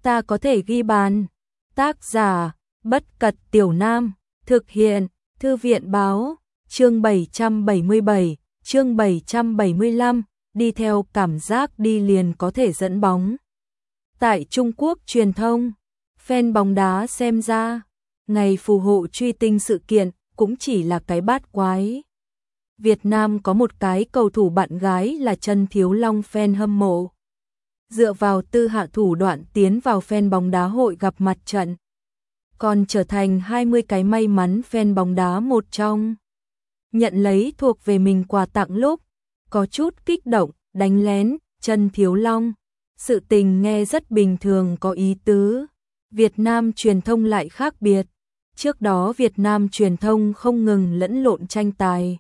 ta có thể ghi bàn. Tác giả, Bất Cật Tiểu Nam, thực hiện, Thư viện Báo, chương 777, chương 775, đi theo cảm giác đi liền có thể dẫn bóng. Tại Trung Quốc truyền thông, fan bóng đá xem ra, ngày phù hộ truy tinh sự kiện cũng chỉ là cái bát quái. Việt Nam có một cái cầu thủ bạn gái là Trần Thiếu Long fan hâm mộ. Dựa vào tư hạ thủ đoạn tiến vào fan bóng đá hội gặp mặt trận. Còn trở thành 20 cái may mắn fan bóng đá một trong. Nhận lấy thuộc về mình quà tặng lúc, có chút kích động, đánh lén, Trần Thiếu Long. Sự tình nghe rất bình thường có ý tứ. Việt Nam truyền thông lại khác biệt. Trước đó Việt Nam truyền thông không ngừng lẫn lộn tranh tài.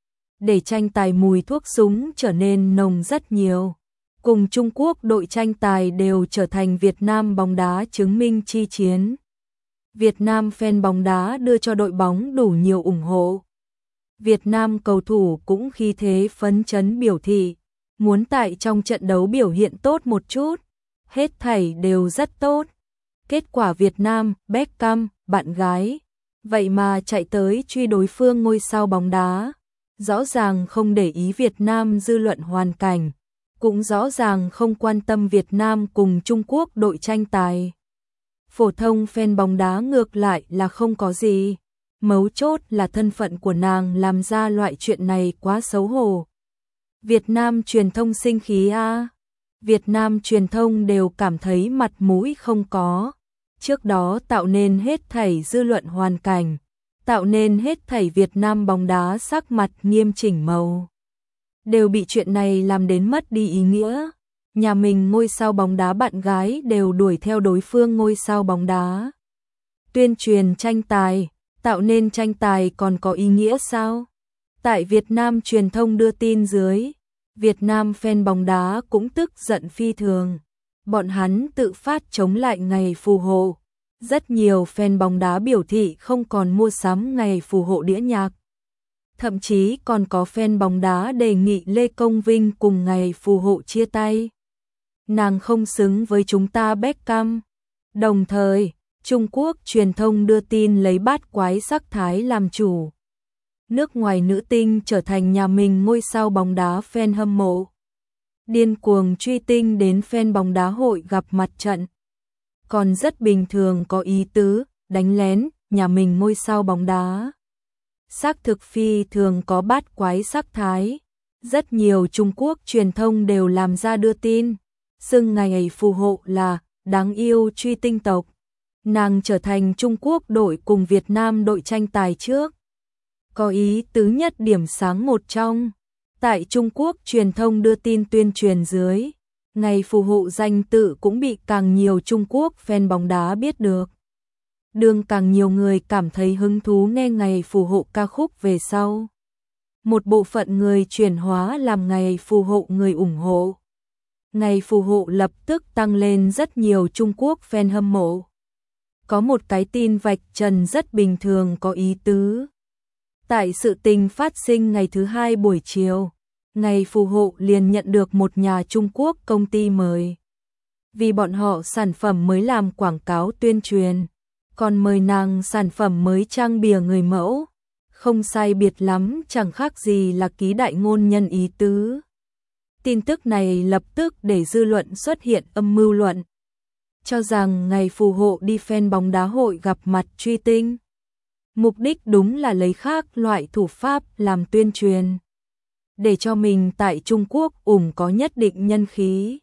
Để tranh tài mùi thuốc súng trở nên nồng rất nhiều. Cùng Trung Quốc đội tranh tài đều trở thành Việt Nam bóng đá chứng minh chi chiến. Việt Nam fan bóng đá đưa cho đội bóng đủ nhiều ủng hộ. Việt Nam cầu thủ cũng khí thế phấn chấn biểu thị, muốn tại trong trận đấu biểu hiện tốt một chút, hết thảy đều rất tốt. Kết quả Việt Nam, Beckham, bạn gái, vậy mà chạy tới truy đối phương ngôi sao bóng đá. Rõ ràng không để ý Việt Nam dư luận hoàn cảnh, cũng rõ ràng không quan tâm Việt Nam cùng Trung Quốc đội tranh tài. Phổ thông fan bóng đá ngược lại là không có gì. Mấu chốt là thân phận của nàng làm ra loại chuyện này quá xấu hổ. Việt Nam truyền thông sinh khí a. Việt Nam truyền thông đều cảm thấy mặt mũi không có. Trước đó tạo nên hết thảy dư luận hoàn cảnh, tạo nên hết thảy Việt Nam bóng đá sắc mặt nghiêm chỉnh màu. Đều bị chuyện này làm đến mất đi ý nghĩa. Nhà mình ngôi sao bóng đá bạn gái đều đuổi theo đối phương ngôi sao bóng đá. Tuyên truyền tranh tài, tạo nên tranh tài còn có ý nghĩa sao? Tại Việt Nam truyền thông đưa tin dưới, Việt Nam fan bóng đá cũng tức giận phi thường. Bọn hắn tự phát chống lại ngày phù hộ. Rất nhiều fan bóng đá biểu thị không còn mua sắm ngày phù hộ đĩa nhạc. Thậm chí còn có fan bóng đá đề nghị Lê Công Vinh cùng ngày phù hộ chia tay. Nàng không xứng với chúng ta Beckham. Đồng thời, Trung Quốc truyền thông đưa tin lấy bát quái sắc thái làm chủ. Nước ngoài nữ tinh trở thành nhà mình ngôi sao bóng đá fan hâm mộ. Điên cuồng truy tinh đến fan bóng đá hội gặp mặt trận. Còn rất bình thường có ý tứ, đánh lén, nhà mình ngôi sao bóng đá. Xác thực phi thường có bát quái sắc thái. Rất nhiều Trung Quốc truyền thông đều làm ra đưa tin. Xưng ngày phù hộ là đáng yêu truy tinh tộc. Nàng trở thành Trung Quốc đội cùng Việt Nam đội tranh tài trước. Có ý tứ nhất điểm sáng một trong. Tại Trung Quốc truyền thông đưa tin tuyên truyền dưới, ngày phù hộ danh tự cũng bị càng nhiều Trung Quốc fan bóng đá biết được. Đương càng nhiều người cảm thấy hứng thú nghe ngày phù hộ ca khúc về sau. Một bộ phận người chuyển hóa làm ngày phù hộ người ủng hộ. Ngày phù hộ lập tức tăng lên rất nhiều Trung Quốc fan hâm mộ. Có một cái tin vạch trần rất bình thường có ý tứ. Tại sự tình phát sinh ngày thứ hai buổi chiều, ngày phù hộ liền nhận được một nhà Trung Quốc công ty mời. Vì bọn họ sản phẩm mới làm quảng cáo tuyên truyền, còn mời nàng sản phẩm mới trang bìa người mẫu. Không sai biệt lắm, chẳng khác gì là ký đại ngôn nhân ý tứ. Tin tức này lập tức để dư luận xuất hiện âm mưu luận. Cho rằng ngày phù hộ đi fan bóng đá hội gặp mặt truy tinh. Mục đích đúng là lấy khác loại thủ pháp làm tuyên truyền. Để cho mình tại Trung Quốc có nhất định nhân khí.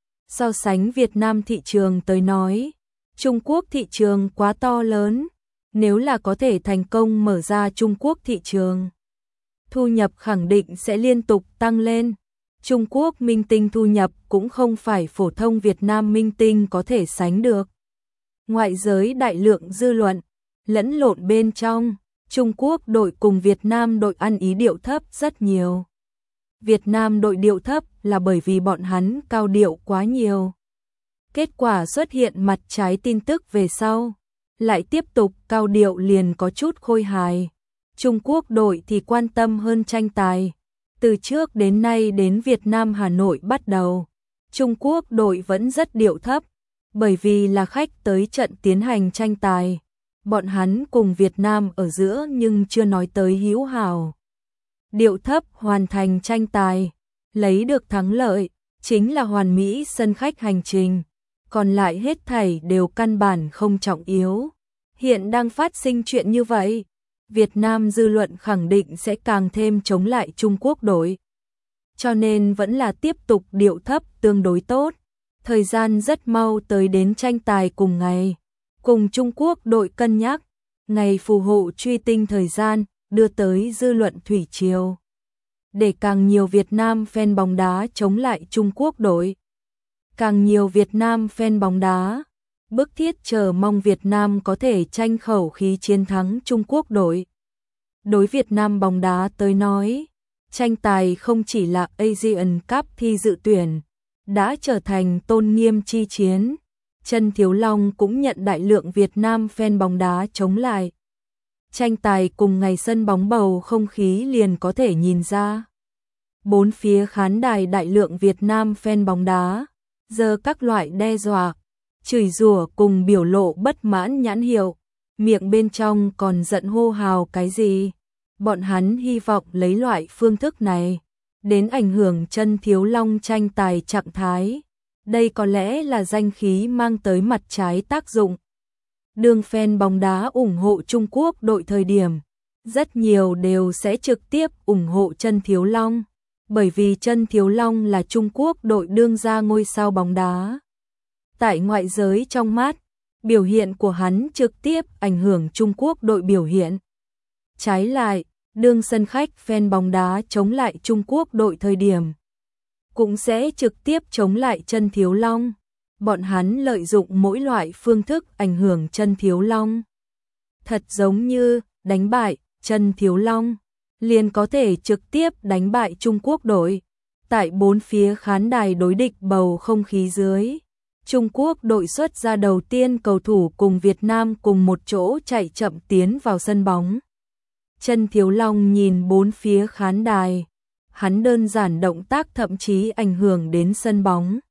So sánh Việt Nam thị trường tới nói, Trung Quốc thị trường quá to lớn. Nếu là có thể thành công mở ra Trung Quốc thị trường, thu nhập khẳng định sẽ liên tục tăng lên. Trung Quốc minh tinh thu nhập cũng không phải phổ thông Việt Nam minh tinh có thể sánh được. Ngoại giới đại lượng dư luận, lẫn lộn bên trong, Trung Quốc đội cùng Việt Nam đội ăn ý điệu thấp rất nhiều. Việt Nam đội điệu thấp là bởi vì bọn hắn cao điệu quá nhiều. Kết quả xuất hiện mặt trái tin tức về sau, lại tiếp tục cao điệu liền có chút khôi hài. Trung Quốc đội thì quan tâm hơn tranh tài. Từ trước đến nay đến Việt Nam Hà Nội bắt đầu, Trung Quốc đội vẫn rất điệu thấp, Bởi vì là khách tới trận tiến hành tranh tài, bọn hắn cùng Việt Nam ở giữa nhưng chưa nói tới hữu hảo. Điệu thấp hoàn thành tranh tài, lấy được thắng lợi, chính là hoàn mỹ sân khách hành trình, còn lại hết thảy đều căn bản không trọng yếu. Hiện đang phát sinh chuyện như vậy, Việt Nam dư luận khẳng định sẽ càng thêm chống lại Trung Quốc đội. Cho nên vẫn là tiếp tục điệu thấp tương đối tốt. Thời gian rất mau tới đến tranh tài cùng ngày. Cùng Trung Quốc đội cân nhắc, ngày phù hộ truy tinh thời gian, đưa tới dư luận thủy triều. Để càng nhiều Việt Nam fan bóng đá chống lại Trung Quốc đội. Càng nhiều Việt Nam fan bóng đá bức thiết chờ mong Việt Nam có thể tranh khẩu khí chiến thắng Trung Quốc đội. Đối Việt Nam bóng đá tới nói, tranh tài không chỉ là Asian Cup thi dự tuyển, đã trở thành tôn nghiêm chi chiến. Trần Thiếu Long cũng nhận đại lượng Việt Nam fan bóng đá chống lại. Tranh tài cùng ngày sân bóng bầu không khí liền có thể nhìn ra. Bốn phía khán đài đại lượng Việt Nam fan bóng đá, giờ các loại đe dọa, chửi rủa cùng biểu lộ bất mãn nhãn hiệu, miệng bên trong còn giận hô hào cái gì. Bọn hắn hy vọng lấy loại phương thức này đến ảnh hưởng Trần Thiếu Long tranh tài trạng thái. Đây có lẽ là danh khí mang tới mặt trái tác dụng. Đường fan bóng đá ủng hộ Trung Quốc đội thời điểm, rất nhiều đều sẽ trực tiếp ủng hộ Trần Thiếu Long, bởi vì Trần Thiếu Long là Trung Quốc đội đương gia ngôi sao bóng đá. Tại ngoại giới trong mắt, biểu hiện của hắn trực tiếp ảnh hưởng Trung Quốc đội biểu hiện. Trái lại, đương sân khách fan bóng đá chống lại Trung Quốc đội thời điểm, cũng sẽ trực tiếp chống lại Trần Thiếu Long. Bọn hắn lợi dụng mỗi loại phương thức ảnh hưởng Trần Thiếu Long. Thật giống như đánh bại Trần Thiếu Long, liền có thể trực tiếp đánh bại Trung Quốc đội. Tại bốn phía khán đài đối địch bầu không khí dưới, Trung Quốc đội xuất ra đầu tiên cầu thủ cùng Việt Nam cùng một chỗ chạy chậm tiến vào sân bóng. Trần Thiếu Long nhìn bốn phía khán đài, hắn đơn giản động tác thậm chí ảnh hưởng đến sân bóng.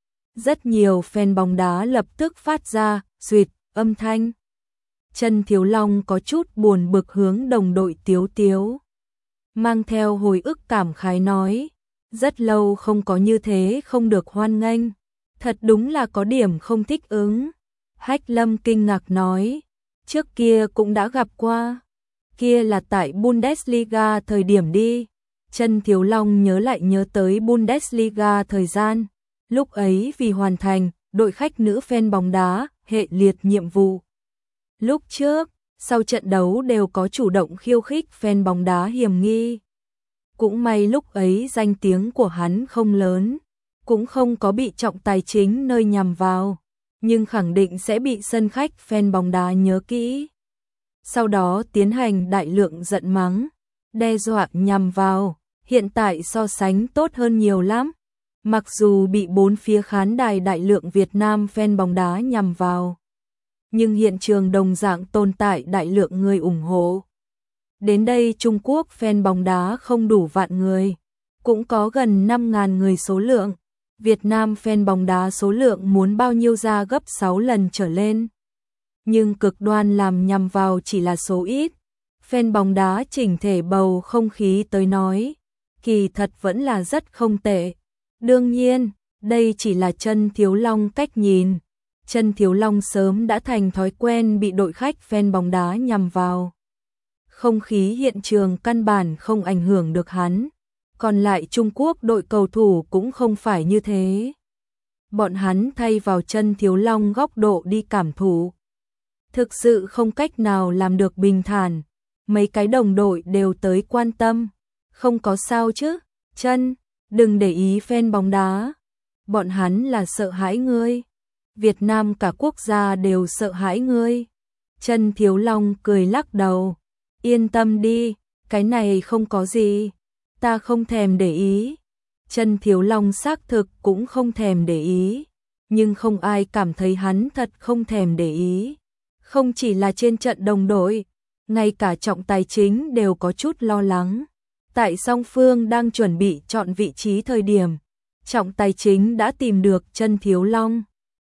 Rất nhiều fan bóng đá lập tức phát ra duyệt âm thanh. Trần Thiếu Long có chút buồn bực hướng đồng đội Tiếu Tiếu, mang theo hồi ức cảm khái nói, rất lâu không có như thế không được hoan nghênh, thật đúng là có điểm không thích ứng. Hách Lâm kinh ngạc nói, trước kia cũng đã gặp qua, kia là tại Bundesliga thời điểm đi. Trần Thiếu Long nhớ lại nhớ tới Bundesliga thời gian, lúc ấy vì hoàn thành đội khách nữ fan bóng đá hệ liệt nhiệm vụ. Lúc trước, sau trận đấu đều có chủ động khiêu khích fan bóng đá hiểm nghi. Cũng may lúc ấy danh tiếng của hắn không lớn, cũng không có bị trọng tài chính nơi nhằm vào, nhưng khẳng định sẽ bị sân khách fan bóng đá nhớ kỹ. Sau đó tiến hành đại lượng giận mắng, đe dọa nhằm vào, hiện tại so sánh tốt hơn nhiều lắm. Mặc dù bị bốn phía khán đài đại lượng Việt Nam fan bóng đá nhằm vào, nhưng hiện trường đồng dạng tồn tại đại lượng người ủng hộ. Đến đây Trung Quốc fan bóng đá không đủ vạn người, cũng có gần 5.000 người số lượng. Việt Nam fan bóng đá số lượng muốn bao nhiêu ra gấp 6 lần trở lên. Nhưng cực đoan làm nhằm vào chỉ là số ít. Fan bóng đá chỉnh thể bầu không khí tới nói, kỳ thật vẫn là rất không tệ. Đương nhiên, đây chỉ là Trần Thiếu Long cách nhìn. Trần Thiếu Long sớm đã thành thói quen bị đội khách fan bóng đá nhằm vào. Không khí hiện trường căn bản không ảnh hưởng được hắn. Còn lại Trung Quốc đội cầu thủ cũng không phải như thế. Bọn hắn thay vào Trần Thiếu Long góc độ đi cảm thụ. Thực sự không cách nào làm được bình thản. Mấy cái đồng đội đều tới quan tâm. Không có sao chứ, Trần, đừng để ý fan bóng đá. Bọn hắn là sợ hãi ngươi. Việt Nam cả quốc gia đều sợ hãi ngươi. Trần Thiếu Long cười lắc đầu. Yên tâm đi, cái này không có gì. Ta không thèm để ý. Trần Thiếu Long xác thực cũng không thèm để ý. Nhưng không ai cảm thấy hắn thật không thèm để ý. Không chỉ là trên trận đồng đội, ngay cả trọng tài chính đều có chút lo lắng. Tại song phương đang chuẩn bị chọn vị trí thời điểm, trọng tài chính đã tìm được Trần Thiếu Long.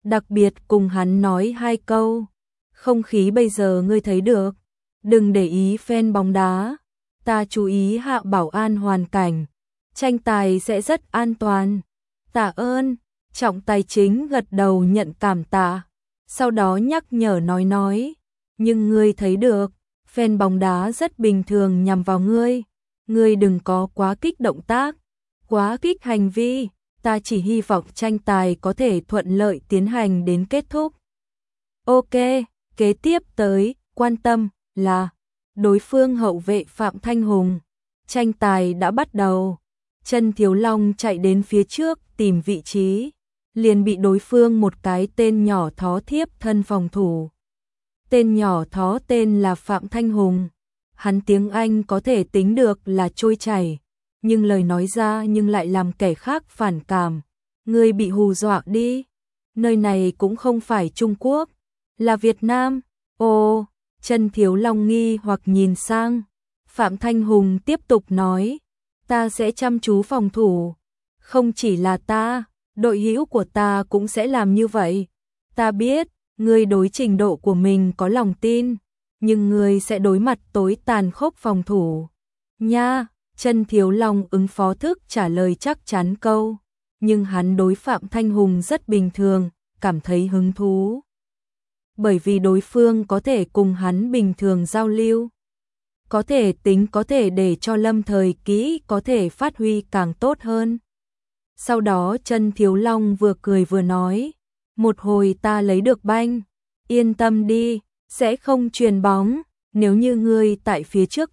đặc biệt cùng hắn nói 2 câu. Không khí bây giờ ngươi thấy được, đừng để ý fan bóng đá, ta chú ý hạ bảo an hoàn cảnh, tranh tài sẽ rất an toàn. Tạ ơn, Trọng Tài Chính gật đầu nhận cảm tạ, sau đó nhắc nhở nói, nhưng ngươi thấy được, fan bóng đá rất bình thường nhằm vào ngươi đừng có quá kích động tác, quá kích hành vi, ta chỉ hy vọng tranh tài có thể thuận lợi tiến hành đến kết thúc. Ok, kế tiếp tới, quan tâm, là đối phương hậu vệ Phạm Thanh Hùng. Tranh tài đã bắt đầu, Chân Thiếu Long chạy đến phía trước tìm vị trí, liền bị đối phương một cái tên nhỏ thó thiếp thân phòng thủ. Tên nhỏ thó tên là Phạm Thanh Hùng, hắn tiếng Anh có thể tính được là trôi chảy, nhưng lời nói ra nhưng lại làm kẻ khác phản cảm. Ngươi bị hù dọa đi, nơi này cũng không phải Trung Quốc, là Việt Nam. Ồ, Chân Thiếu Long nghi hoặc nhìn sang. Phạm Thanh Hùng tiếp tục nói, ta sẽ chăm chú phòng thủ, không chỉ là ta, đội hữu của ta cũng sẽ làm như vậy. Ta biết, ngươi đối trình độ của mình có lòng tin, nhưng ngươi sẽ đối mặt tối tàn khốc phòng thủ. Nha, Chân Thiếu Long ứng phó thức trả lời chắc chắn câu, nhưng hắn đối Phạm Thanh Hùng rất bình thường, cảm thấy hứng thú. Bởi vì đối phương có thể cùng hắn bình thường giao lưu, có thể để cho Lâm Thời Kỹ có thể phát huy càng tốt hơn. Sau đó Chân Thiếu Long vừa cười vừa nói, một hồi ta lấy được banh, yên tâm đi, sẽ không chuyền bóng, nếu như ngươi tại phía trước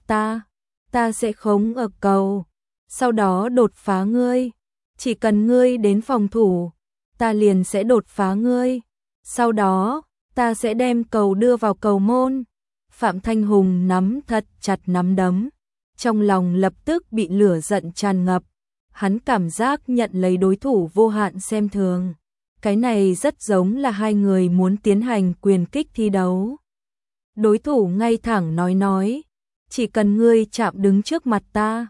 ta sẽ khống ở cầu, sau đó đột phá ngươi, chỉ cần ngươi đến phòng thủ, ta liền sẽ đột phá ngươi, sau đó ta sẽ đem cầu đưa vào cầu môn. Phạm Thanh Hùng nắm thật chặt nắm đấm, trong lòng lập tức bị lửa giận tràn ngập, hắn cảm giác nhận lấy đối thủ vô hạn xem thường. Cái này rất giống là hai người muốn tiến hành quyền kích thi đấu. Đối thủ ngay thẳng nói, chỉ cần ngươi chạm đứng trước mặt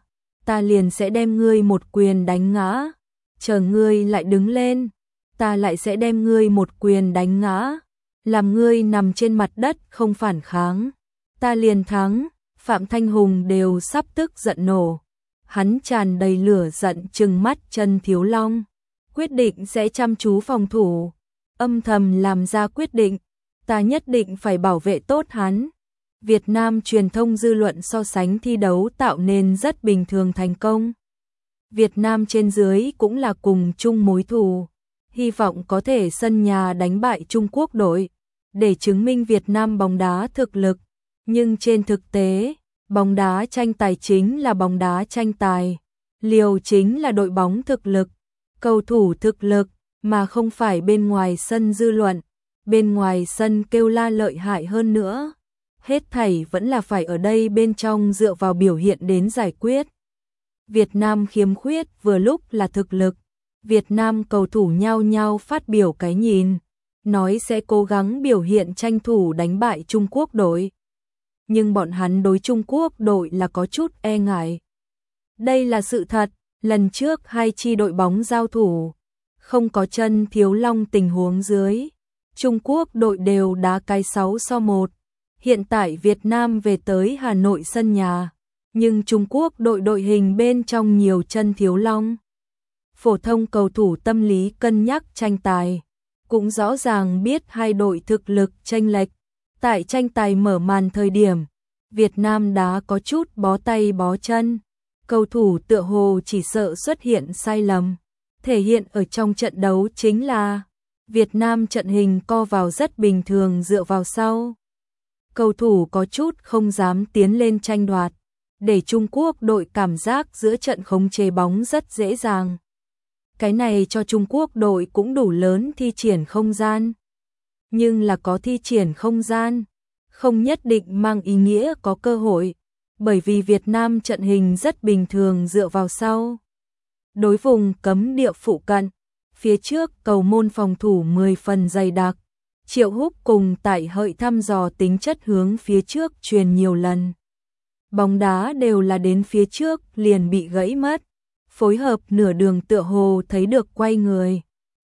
ta liền sẽ đem ngươi một quyền đánh ngã, chờ ngươi lại đứng lên, ta lại sẽ đem ngươi một quyền đánh ngã, làm ngươi nằm trên mặt đất không phản kháng, ta liền thắng. Phạm Thanh Hùng đều sắp tức giận nổ, hắn tràn đầy lửa giận trừng mắt Chân Thiếu Long, quyết định sẽ chăm chú phòng thủ, âm thầm làm ra quyết định, ta nhất định phải bảo vệ tốt hắn. Việt Nam truyền thông dư luận so sánh thi đấu tạo nên rất bình thường thành công. Việt Nam trên dưới cũng là cùng chung mối thù, hy vọng có thể sân nhà đánh bại Trung Quốc đội, để chứng minh Việt Nam bóng đá thực lực. Nhưng trên thực tế, bóng đá tranh tài chính là bóng đá tranh tài, liều chính là đội bóng thực lực, cầu thủ thực lực, mà không phải bên ngoài sân dư luận, bên ngoài sân kêu la lợi hại hơn nữa. Hết thảy vẫn là phải ở đây bên trong dựa vào biểu hiện đến giải quyết. Việt Nam khiếm khuyết vừa lúc là thực lực, Việt Nam cầu thủ nhao nhao phát biểu cái nhìn, nói sẽ cố gắng biểu hiện tranh thủ đánh bại Trung Quốc đội. Nhưng bọn hắn đối Trung Quốc đội là có chút e ngại. Đây là sự thật, lần trước hai chi đội bóng giao thủ, không có Chân Thiếu Long tình huống dưới, Trung Quốc đội đều đá cái 6-1. Hiện tại Việt Nam về tới Hà Nội sân nhà, nhưng Trung Quốc đội hình bên trong nhiều Chân Thiếu Long. Phổ thông cầu thủ tâm lý cân nhắc tranh tài, cũng rõ ràng biết hai đội thực lực chênh lệch. Tại tranh tài mở màn thời điểm, Việt Nam đá có chút bó tay bó chân, cầu thủ tựa hồ chỉ sợ xuất hiện sai lầm. Thể hiện ở trong trận đấu chính là Việt Nam trận hình co vào rất bình thường dựa vào sau. Cầu thủ có chút không dám tiến lên tranh đoạt, để Trung Quốc đội cảm giác giữa trận khống chế bóng rất dễ dàng. Cái này cho Trung Quốc đội cũng đủ lớn thi triển không gian. Nhưng là có thi triển không gian, không nhất định mang ý nghĩa có cơ hội, bởi vì Việt Nam trận hình rất bình thường dựa vào sau. Đối vùng cấm địa phụ cận, phía trước cầu môn phòng thủ 10 phần dày đặc, Triệu Húc cùng Tại Hợi thăm dò tính chất hướng phía trước truyền nhiều lần. Bóng đá đều là đến phía trước liền bị gãy mất, phối hợp nửa đường tựa hồ thấy được quay người,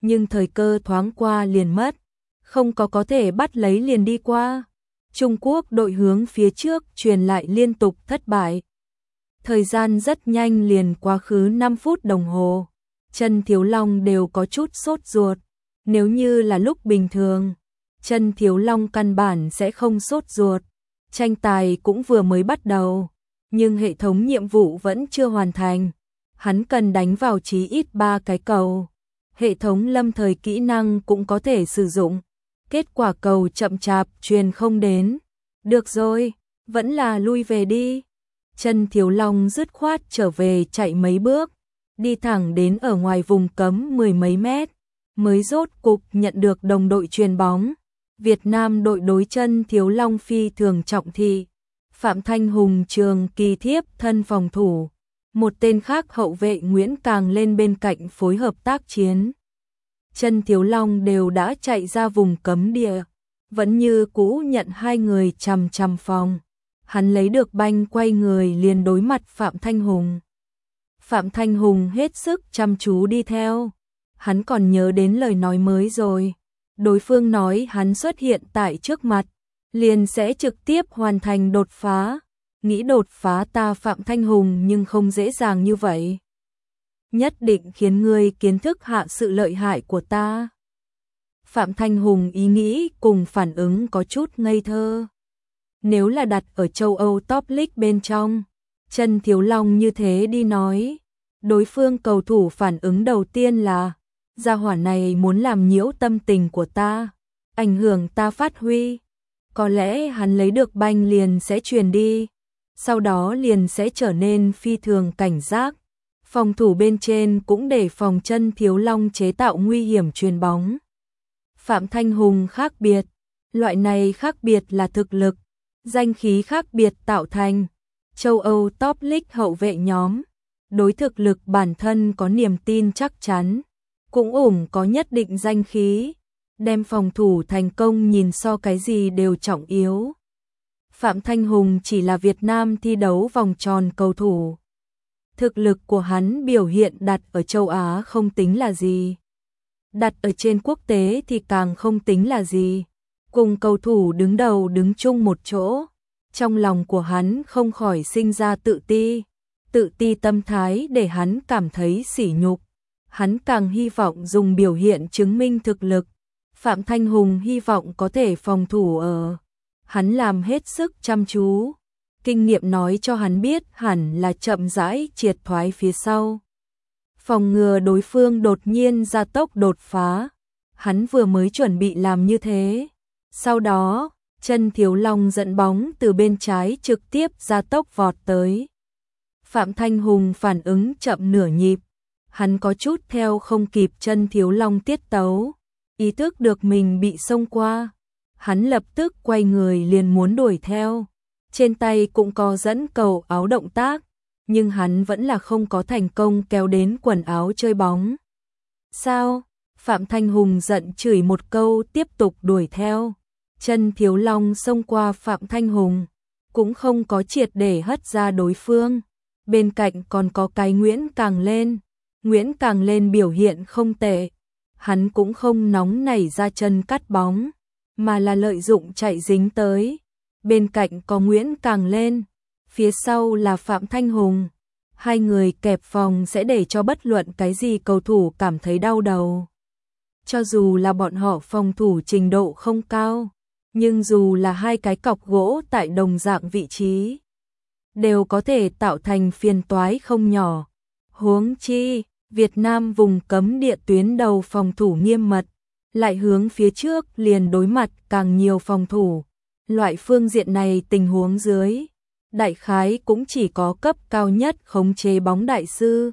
nhưng thời cơ thoáng qua liền mất, không có thể bắt lấy liền đi qua. Trung Quốc đội hướng phía trước truyền lại liên tục thất bại. Thời gian rất nhanh liền quá khứ 5 phút đồng hồ. Chân Thiếu Long đều có chút sốt ruột. Nếu như là lúc bình thường, Chân Thiếu Long căn bản sẽ không sốt ruột. Tranh tài cũng vừa mới bắt đầu, nhưng hệ thống nhiệm vụ vẫn chưa hoàn thành. Hắn cần đánh vào chí ít 3 cái cầu. Hệ thống lâm thời kỹ năng cũng có thể sử dụng. Kết quả cầu chậm chạp truyền không đến. Được rồi, vẫn là lui về đi. Chân Thiếu Long dứt khoát trở về chạy mấy bước, đi thẳng đến ở ngoài vùng cấm 10 mấy mét, mới rốt cục nhận được đồng đội truyền bóng. Việt Nam đội đối Chân Thiếu Long phi thường trọng thị. Phạm Thanh Hùng trường kỳ thiếp thân phòng thủ. Một tên khác hậu vệ Nguyễn Càng lên bên cạnh phối hợp tác chiến. Chân Thiếu Long đều đã chạy ra vùng cấm địa, vẫn như cũ nhận hai người chằm chằm phòng. Hắn lấy được banh quay người liền đối mặt Phạm Thanh Hùng. Phạm Thanh Hùng hết sức chăm chú đi theo. Hắn còn nhớ đến lời nói mới rồi. Đối phương nói hắn xuất hiện tại trước mặt, liền sẽ trực tiếp hoàn thành đột phá. Nghĩ đột phá ta Phạm Thanh Hùng nhưng không dễ dàng như vậy. Nhất định khiến ngươi kiến thức hạ sự lợi hại của ta. Phạm Thanh Hùng ý nghĩ cùng phản ứng có chút ngây thơ. Nếu là đặt ở châu Âu top league bên trong, Chân Thiếu Long như thế đi nói, đối phương cầu thủ phản ứng đầu tiên là gia hỏa này muốn làm nhiễu tâm tình của ta, ảnh hưởng ta phát huy. Có lẽ hắn lấy được banh liền sẽ truyền đi, sau đó liền sẽ trở nên phi thường cảnh giác. Phòng thủ bên trên cũng để phòng Chân Thiếu Long chế tạo nguy hiểm truyền bóng. Phạm Thanh Hùng khác biệt, loại này khác biệt là thực lực, danh khí khác biệt tạo thành. Châu Âu top league hậu vệ nhóm, đối thực lực bản thân có niềm tin chắc chắn, cũng có nhất định danh khí, đem phòng thủ thành công nhìn so cái gì đều trọng yếu. Phạm Thanh Hùng chỉ là Việt Nam thi đấu vòng tròn cầu thủ. Thực lực của hắn biểu hiện đặt ở châu Á không tính là gì. Đặt ở trên quốc tế thì càng không tính là gì. Cùng cầu thủ đứng đầu đứng chung một chỗ, trong lòng của hắn không khỏi sinh ra tự ti tâm thái để hắn cảm thấy sỉ nhục. Hắn càng hy vọng dùng biểu hiện chứng minh thực lực. Phạm Thanh Hùng hy vọng có thể phòng thủ ở. Hắn làm hết sức chăm chú. Kinh nghiệm nói cho hắn biết hẳn là chậm rãi triệt thoái phía sau. Phòng ngừa đối phương đột nhiên gia tốc đột phá. Hắn vừa mới chuẩn bị làm như thế. Sau đó, Chân Thiếu Long dẫn bóng từ bên trái trực tiếp gia tốc vọt tới. Phạm Thanh Hùng phản ứng chậm nửa nhịp. Hắn có chút theo không kịp Chân Thiếu Long tiết tấu. Ý thức được mình bị xông qua. Hắn lập tức quay người liền muốn đuổi theo. Trên tay cũng có dẫn cầu áo động tác. Nhưng hắn vẫn là không có thành công kéo đến quần áo chơi bóng. Sao? Phạm Thanh Hùng giận chửi một câu tiếp tục đuổi theo. Chân Thiếu Long xông qua Phạm Thanh Hùng, cũng không có triệt để hất ra đối phương. Bên cạnh còn có cái Nguyễn Càng lên. Nguyễn Càng lên biểu hiện không tệ. Hắn cũng không nóng nảy ra chân cắt bóng, mà là lợi dụng chạy dính tới. Bên cạnh có Nguyễn Càng lên, phía sau là Phạm Thanh Hùng. Hai người kẹp phòng sẽ để cho bất luận cái gì cầu thủ cảm thấy đau đầu. Cho dù là bọn họ phòng thủ trình độ không cao, nhưng dù là hai cái cọc gỗ tại đồng dạng vị trí, đều có thể tạo thành phiền toái không nhỏ. Huống chi, Việt Nam vùng cấm địa tuyến đầu phòng thủ nghiêm mật, lại hướng phía trước liền đối mặt càng nhiều phòng thủ. Loại phương diện này tình huống dưới, đại khái cũng chỉ có cấp cao nhất khống chế bóng đại sư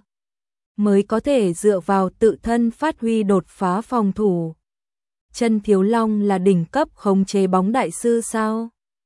mới có thể dựa vào tự thân phát huy đột phá phòng thủ. Chân Thiếu Long là đỉnh cấp khống chế bóng đại sư sao?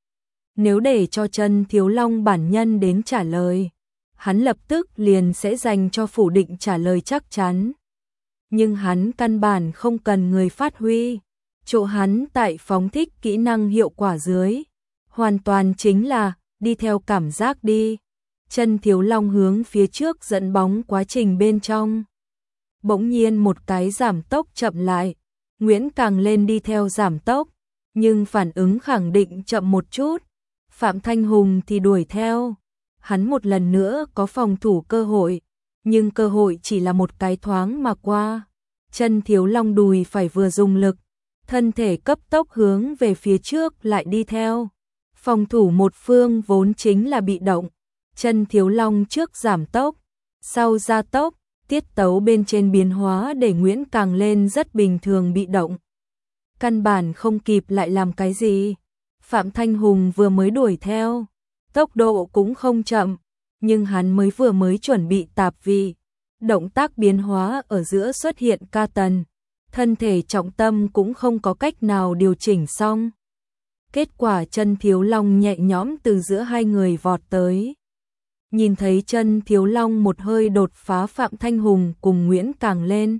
Nếu để cho Chân Thiếu Long bản nhân đến trả lời, hắn lập tức liền sẽ dành cho phủ định trả lời chắc chắn. Nhưng hắn căn bản không cần người phát huy. Chỗ hắn tại phóng thích kỹ năng hiệu quả dưới, hoàn toàn chính là đi theo cảm giác đi. Chân Thiếu Long hướng phía trước dẫn bóng quá trình bên trong. bỗng nhiên một cái giảm tốc chậm lại, Nguyễn Càng lên đi theo giảm tốc, nhưng phản ứng khẳng định chậm một chút. Phạm Thanh Hùng thì đuổi theo, hắn một lần nữa có phòng thủ cơ hội, nhưng cơ hội chỉ là một cái thoáng mà qua. Chân Thiếu Long đùi phải vừa dùng lực, thân thể cấp tốc hướng về phía trước lại đi theo. Phòng thủ một phương vốn chính là bị động, Chân Thiếu Long trước giảm tốc, sau gia tốc, tiết tấu bên trên biến hóa để Nguyễn Càng lên rất bình thường bị động. Căn bản không kịp lại làm cái gì. Phạm Thanh Hùng vừa mới đuổi theo, tốc độ cũng không chậm, nhưng hắn mới chuẩn bị tạp vị. Động tác biến hóa ở giữa xuất hiện ca tần, thân thể trọng tâm cũng không có cách nào điều chỉnh xong. Kết quả Chân Thiếu Long nhẹ nhõm từ giữa hai người vọt tới. Nhìn thấy Chân Thiếu Long một hơi đột phá Phạm Thanh Hùng cùng Nguyễn Càng lên.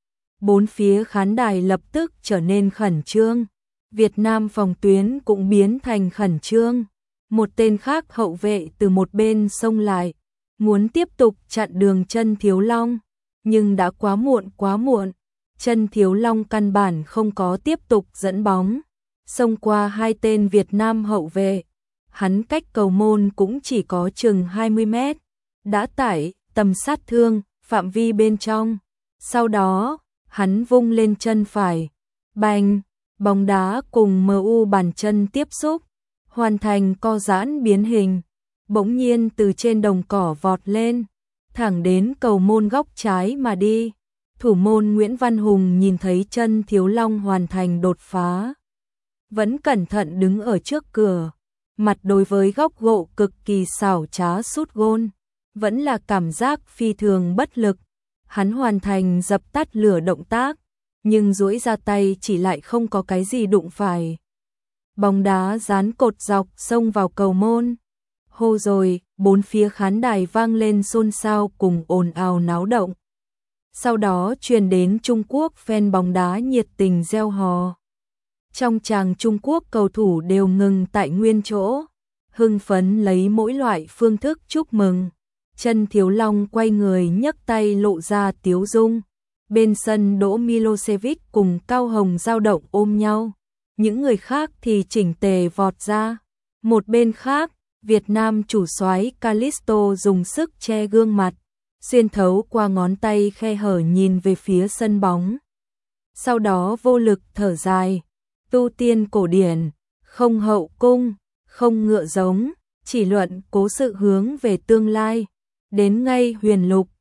Bốn phía khán đài lập tức trở nên khẩn trương. Việt Nam phòng tuyến cũng biến thành khẩn trương. Một tên khác hậu vệ từ một bên xông lại, muốn tiếp tục chặn đường Chân Thiếu Long, nhưng đã quá muộn. Chân Thiếu Long căn bản không có tiếp tục dẫn bóng, xông qua hai tên Việt Nam hậu vệ. Hắn cách cầu môn cũng chỉ có chừng 20 mét, đã tải tầm sát thương phạm vi bên trong. Sau đó, hắn vung lên chân phải, bành, bóng đá cùng MU bàn chân tiếp xúc, hoàn thành co giãn biến hình, bỗng nhiên từ trên đồng cỏ vọt lên, thẳng đến cầu môn góc trái mà đi. Thủ môn Nguyễn Văn Hùng nhìn thấy Chân Thiếu Long hoàn thành đột phá, vẫn cẩn thận đứng ở trước cửa, mặt đối với góc gỗ cực kỳ xảo trá sút gôn, vẫn là cảm giác phi thường bất lực. Hắn hoàn thành dập tắt lửa động tác, nhưng duỗi ra tay chỉ lại không có cái gì đụng phải. Bóng đá dán cột dọc xông vào cầu môn. Hô rồi, bốn phía khán đài vang lên xôn xao cùng ồn ào náo động. Sau đó truyền đến Trung Quốc fan bóng đá nhiệt tình reo hò. Trong tràng Trung Quốc cầu thủ đều ngừng tại nguyên chỗ, hưng phấn lấy mỗi loại phương thức chúc mừng. Chân Thiếu Long quay người nhấc tay lộ ra tiếu dung. Bên sân Đỗ Milosevic cùng Cao Hồng dao động ôm nhau. Những người khác thì chỉnh tề vọt ra. Một bên khác, Việt Nam chủ soái Callisto dùng sức che gương mặt, xuyên thấu qua ngón tay khe hở nhìn về phía sân bóng. Sau đó vô lực thở dài. Tu tiên cổ điển, không hậu cung, không ngựa giống, chỉ luận cố sự hướng về tương lai. Đến ngay huyền lục,